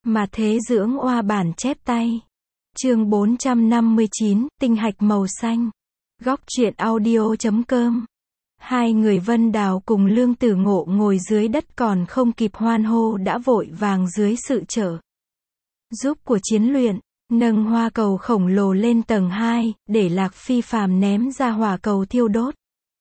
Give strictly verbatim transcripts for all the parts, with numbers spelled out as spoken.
Mà thế dưỡng oa bản chép tay. Chương bốn trăm năm mươi chín, tinh hạch màu xanh. Góc truyện audio chấm com. Hai người Vân Đào cùng Lương Tử Ngộ ngồi dưới đất còn không kịp hoan hô đã vội vàng dưới sự trợ giúp của chiến luyện, nâng hoa cầu khổng lồ lên tầng hai, để Lạc Phi phàm ném ra hỏa cầu thiêu đốt.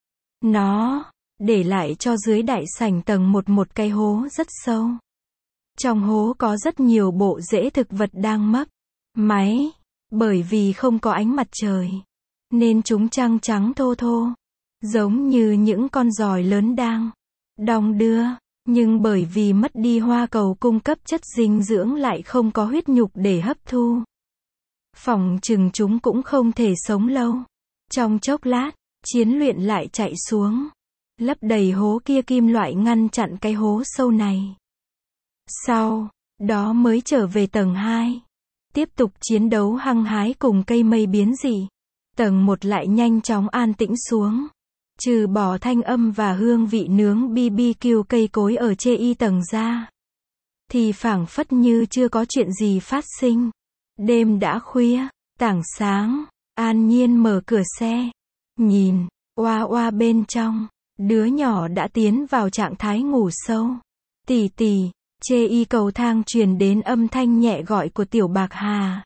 Nó để lại cho dưới đại sảnh tầng một một cái hố rất sâu. Trong hố có rất nhiều bộ rễ thực vật đang mấp máy, bởi vì không có ánh mặt trời, nên chúng trắng trắng thô thô, giống như những con giòi lớn đang đong đưa, nhưng bởi vì mất đi hoa cầu cung cấp chất dinh dưỡng lại không có huyết nhục để hấp thu. Phỏng chừng chúng cũng không thể sống lâu. Trong chốc lát, chiến luyện lại chạy xuống, lấp đầy hố kia kim loại ngăn chặn cái hố sâu này. Sau đó mới trở về tầng hai, tiếp tục chiến đấu hăng hái cùng cây mây biến dị. Tầng một lại nhanh chóng an tĩnh xuống. Trừ bỏ thanh âm và hương vị nướng bê bê kiu cây cối ở chê y tầng ra, thì phảng phất như chưa có chuyện gì phát sinh. Đêm đã khuya, tảng sáng, An Nhiên mở cửa xe, nhìn, oa oa bên trong, đứa nhỏ đã tiến vào trạng thái ngủ sâu. Tỷ tỷ, chê y cầu thang truyền đến âm thanh nhẹ gọi của Tiểu Bạc Hà.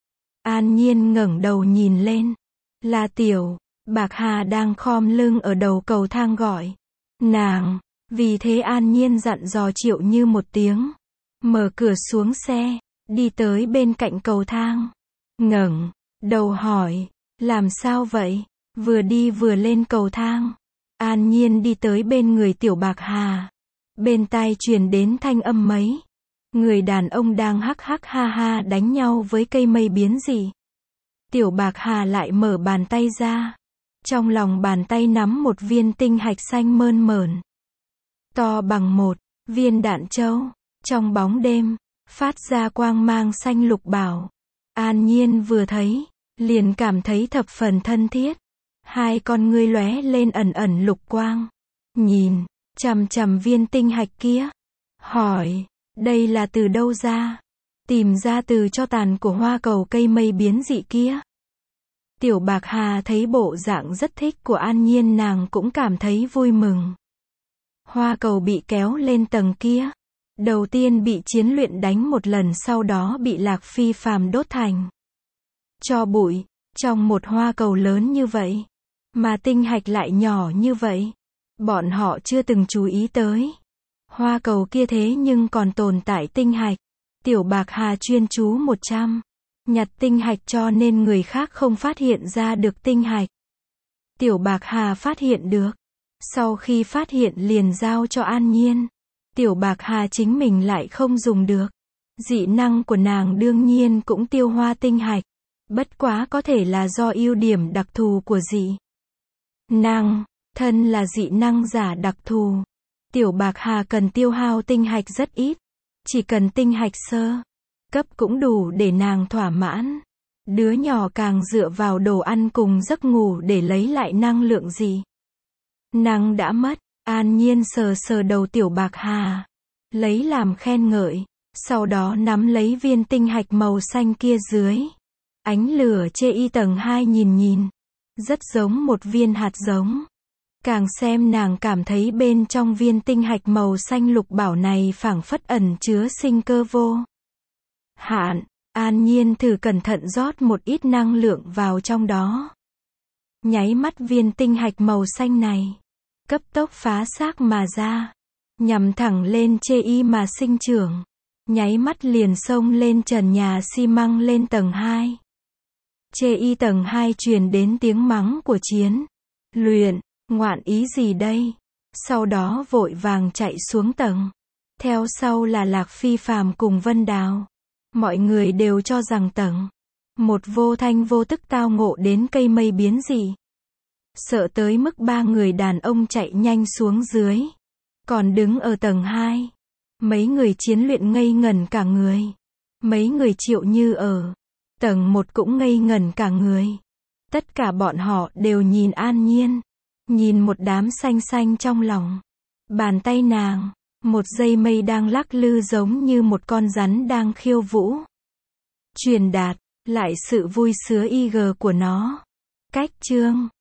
An Nhiên ngẩng đầu nhìn lên, là Tiểu Bạc Hà đang khom lưng ở đầu cầu thang gọi nàng, vì thế An Nhiên dặn dò Triệu Như một tiếng, mở cửa xuống xe, đi tới bên cạnh cầu thang, ngẩng đầu hỏi, làm sao vậy? Vừa đi vừa lên cầu thang, An Nhiên đi tới bên người Tiểu Bạc Hà, bên tai truyền đến thanh âm mấy người đàn ông đang hắc hắc ha ha đánh nhau với cây mây biến dị. Tiểu Bạc Hà lại mở bàn tay ra, trong lòng bàn tay nắm một viên tinh hạch xanh mơn mởn, to bằng một viên đạn châu, trong bóng đêm, phát ra quang mang xanh lục bảo. An Nhiên vừa thấy, liền cảm thấy thập phần thân thiết. Hai con ngươi lóe lên ẩn ẩn lục quang, nhìn chằm chằm viên tinh hạch kia, hỏi, đây là từ đâu ra? Tìm ra từ cho tàn của hoa cầu cây mây biến dị kia. Tiểu Bạc Hà thấy bộ dạng rất thích của An Nhiên, nàng cũng cảm thấy vui mừng. Hoa cầu bị kéo lên tầng kia, đầu tiên bị chiến luyện đánh một lần, sau đó bị Lạc Phi phàm đốt thành tro bụi. Trong một hoa cầu lớn như vậy, mà tinh hạch lại nhỏ như vậy, bọn họ chưa từng chú ý tới. Hoa cầu kia thế nhưng còn tồn tại tinh hạch. Tiểu Bạc Hà chuyên chú một trăm nhặt tinh hạch cho nên người khác không phát hiện ra được tinh hạch. Tiểu Bạc Hà phát hiện được. Sau khi phát hiện liền giao cho An Nhiên. Tiểu Bạc Hà chính mình lại không dùng được. Dị năng của nàng đương nhiên cũng tiêu hoa tinh hạch. Bất quá có thể là do ưu điểm đặc thù của dị năng, thân là dị năng giả đặc thù. Tiểu Bạc Hà cần tiêu hao tinh hạch rất ít. Chỉ cần tinh hạch sơ cấp cũng đủ để nàng thỏa mãn. Đứa nhỏ càng dựa vào đồ ăn cùng giấc ngủ để lấy lại năng lượng dị năng đã mất. An Nhiên sờ sờ đầu Tiểu Bạc Hà, lấy làm khen ngợi, sau đó nắm lấy viên tinh hạch màu xanh kia dưới ánh lửa chê y tầng hai nhìn nhìn, rất giống một viên hạt giống. Càng xem nàng cảm thấy bên trong viên tinh hạch màu xanh lục bảo này phảng phất ẩn chứa sinh cơ vô hạn. An Nhiên thử cẩn thận rót một ít năng lượng vào trong đó. Nháy mắt viên tinh hạch màu xanh này cấp tốc phá xác mà ra, nhằm thẳng lên chê y mà sinh trưởng. Nháy mắt liền xông lên trần nhà xi măng lên tầng hai. Chê y tầng hai truyền đến tiếng mắng của chiến luyện, ngoạn ý gì đây? Sau đó vội vàng chạy xuống tầng. Theo sau là Lạc Phi phàm cùng Vân Đào. Mọi người đều cho rằng tầng một vô thanh vô tức tao ngộ đến cây mây biến dị. Sợ tới mức ba người đàn ông chạy nhanh xuống dưới. Còn đứng ở tầng hai, mấy người chiến luyện ngây ngẩn cả người. Mấy người Triệu Như ở tầng một cũng ngây ngẩn cả người. Tất cả bọn họ đều nhìn An Nhiên, nhìn một đám xanh xanh trong lòng. Bàn tay nàng Một dây mây đang lắc lư giống như một con rắn đang khiêu vũ. Truyền đạt lại sự vui sướng i giê của nó. Cách chương